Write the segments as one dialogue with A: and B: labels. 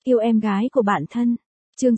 A: Yêu em gái của bạn thân. Chương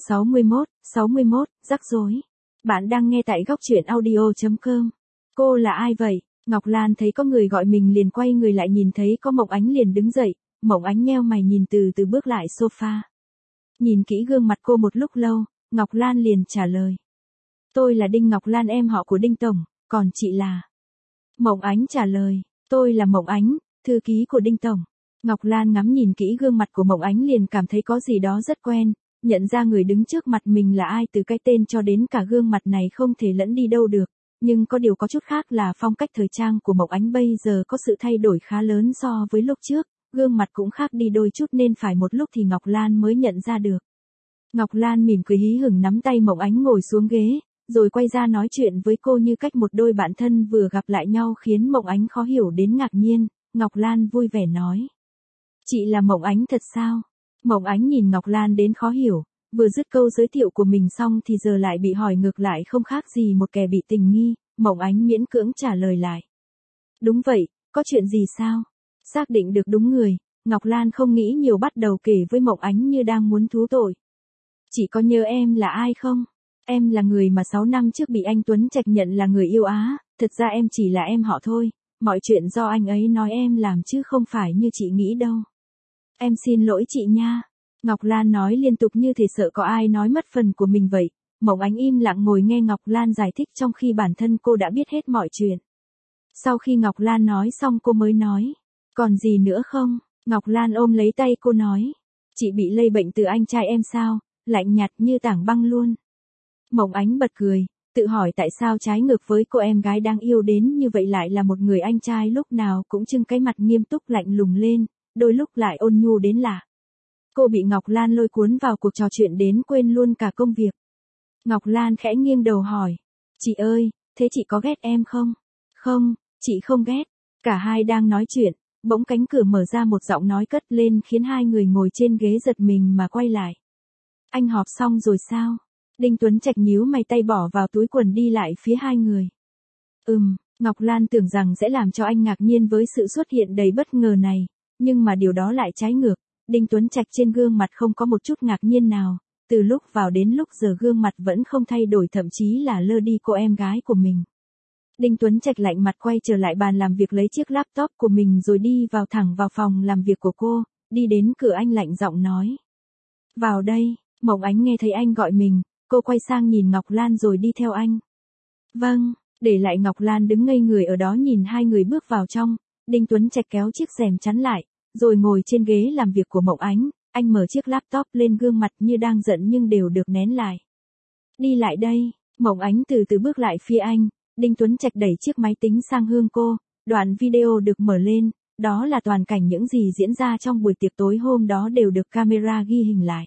A: 61, rắc rối. Bạn đang nghe tại góc truyện audio.com. Cô là ai vậy? Ngọc Lan thấy có người gọi mình liền quay người lại, nhìn thấy có Mộng Ánh liền đứng dậy. Mộng Ánh nheo mày nhìn từ từ bước lại sofa. Nhìn kỹ gương mặt cô một lúc lâu, Ngọc Lan liền trả lời. Tôi là Đinh Ngọc Lan, em họ của Đinh Tổng, còn chị là? Mộng Ánh trả lời, tôi là Mộng Ánh, thư ký của Đinh Tổng. Ngọc Lan ngắm nhìn kỹ gương mặt của Mộng Ánh liền cảm thấy có gì đó rất quen, nhận ra người đứng trước mặt mình là ai từ cái tên cho đến cả gương mặt này không thể lẫn đi đâu được. Nhưng có điều có chút khác là phong cách thời trang của Mộng Ánh bây giờ có sự thay đổi khá lớn so với lúc trước, gương mặt cũng khác đi đôi chút nên phải một lúc thì Ngọc Lan mới nhận ra được. Ngọc Lan mỉm cười hí hửng nắm tay Mộng Ánh ngồi xuống ghế, rồi quay ra nói chuyện với cô như cách một đôi bạn thân vừa gặp lại nhau, khiến Mộng Ánh khó hiểu đến ngạc nhiên. Ngọc Lan vui vẻ nói. Chị là Mộng Ánh thật sao? Mộng Ánh nhìn Ngọc Lan đến khó hiểu, vừa dứt câu giới thiệu của mình xong thì giờ lại bị hỏi ngược lại, không khác gì một kẻ bị tình nghi. Mộng Ánh miễn cưỡng trả lời lại. Đúng vậy, có chuyện gì sao? Xác định được đúng người, Ngọc Lan không nghĩ nhiều bắt đầu kể với Mộng Ánh như đang muốn thú tội. Chị có nhớ em là ai không? Em là người mà 6 năm trước bị anh Tuấn Trạch nhận là người yêu Á, thật ra em chỉ là em họ thôi, mọi chuyện do anh ấy nói em làm chứ không phải như chị nghĩ đâu. Em xin lỗi chị nha. Ngọc Lan nói liên tục như thể sợ có ai nói mất phần của mình vậy. Mộng Ánh im lặng ngồi nghe Ngọc Lan giải thích trong khi bản thân cô đã biết hết mọi chuyện. Sau khi Ngọc Lan nói xong cô mới nói. Còn gì nữa không? Ngọc Lan ôm lấy tay cô nói. Chị bị lây bệnh từ anh trai em sao? Lạnh nhạt như tảng băng luôn. Mộng Ánh bật cười, tự hỏi tại sao trái ngược với cô em gái đang yêu đến như vậy lại là một người anh trai lúc nào cũng trưng cái mặt nghiêm túc lạnh lùng lên, đôi lúc lại ôn nhu đến lạ. Cô bị Ngọc Lan lôi cuốn vào cuộc trò chuyện đến quên luôn cả công việc. Ngọc Lan khẽ nghiêng đầu hỏi, chị ơi, thế chị có ghét em không? Không, chị không ghét. Cả hai đang nói chuyện, bỗng cánh cửa mở ra, một giọng nói cất lên khiến hai người ngồi trên ghế giật mình mà quay lại. Anh họp xong rồi sao? Đinh Tuấn Trạch nhíu mày, tay bỏ vào túi quần đi lại phía hai người. Ngọc Lan tưởng rằng sẽ làm cho anh ngạc nhiên với sự xuất hiện đầy bất ngờ này, nhưng mà điều đó lại trái ngược. Đinh Tuấn Trạch trên gương mặt không có một chút ngạc nhiên nào, từ lúc vào đến lúc giờ gương mặt vẫn không thay đổi, thậm chí là lơ đi cô em gái của mình. Đinh Tuấn Trạch lạnh mặt quay trở lại bàn làm việc, lấy chiếc laptop của mình rồi đi thẳng vào phòng làm việc của cô, đi đến cửa anh lạnh giọng nói. Vào đây. Mộng Ánh nghe thấy anh gọi mình, cô quay sang nhìn Ngọc Lan rồi đi theo anh. Vâng, để lại Ngọc Lan đứng ngây người ở đó nhìn hai người bước vào trong. Đinh Tuấn Trạch kéo chiếc rèm chắn lại, rồi ngồi trên ghế làm việc của Mộng Ánh. Anh mở chiếc laptop lên, gương mặt như đang giận nhưng đều được nén lại. Đi lại đây. Mộng Ánh từ từ bước lại phía anh. Đinh Tuấn Trạch đẩy chiếc máy tính sang hướng cô. Đoạn video được mở lên, đó là toàn cảnh những gì diễn ra trong buổi tiệc tối hôm đó đều được camera ghi hình lại.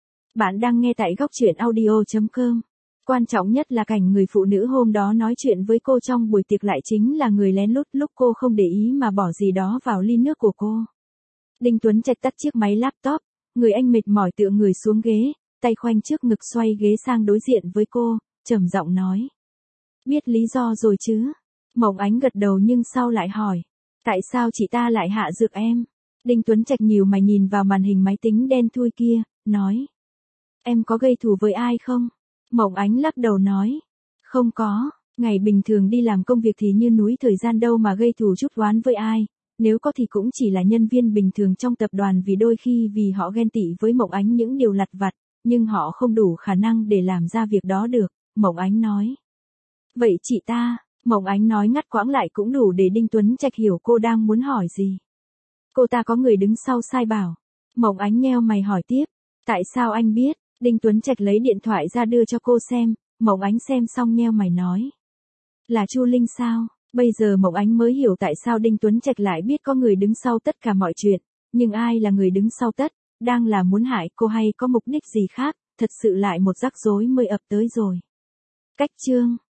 A: Bạn đang nghe tại góc truyện audio.com. Quan trọng nhất là cảnh người phụ nữ hôm đó nói chuyện với cô trong buổi tiệc lại chính là người lén lút lúc cô không để ý mà bỏ gì đó vào ly nước của cô. Đinh Tuấn Trạch tắt chiếc máy laptop, người anh mệt mỏi tựa người xuống ghế, tay khoanh trước ngực xoay ghế sang đối diện với cô, trầm giọng nói. Biết lý do rồi chứ? Mộng Ánh gật đầu nhưng sau lại hỏi. Tại sao chị ta lại hạ dược em? Đinh Tuấn Trạch nhíu mày nhìn vào màn hình máy tính đen thui kia, nói. Em có gây thù với ai không? Mộng Ánh lắc đầu nói. Không có, ngày bình thường đi làm công việc thì như núi, thời gian đâu mà gây thù chút oán với ai. Nếu có thì cũng chỉ là nhân viên bình thường trong tập đoàn, vì đôi khi vì họ ghen tị với Mộng Ánh những điều lặt vặt, nhưng họ không đủ khả năng để làm ra việc đó được, Mộng Ánh nói. Vậy chị ta, Mộng Ánh nói ngắt quãng lại cũng đủ để Đinh Tuấn Trạch hiểu cô đang muốn hỏi gì. Cô ta có người đứng sau sai bảo. Mộng Ánh nheo mày hỏi tiếp. Tại sao anh biết? Đinh Tuấn Trạch lấy điện thoại ra đưa cho cô xem, Mộng Ánh xem xong nheo mày nói. Là Chu Linh sao? Bây giờ Mộng Ánh mới hiểu tại sao Đinh Tuấn Trạch lại biết có người đứng sau tất cả mọi chuyện, nhưng ai là người đứng sau tất, đang là muốn hại cô hay có mục đích gì khác, thật sự lại một rắc rối mới ập tới rồi. Cách chương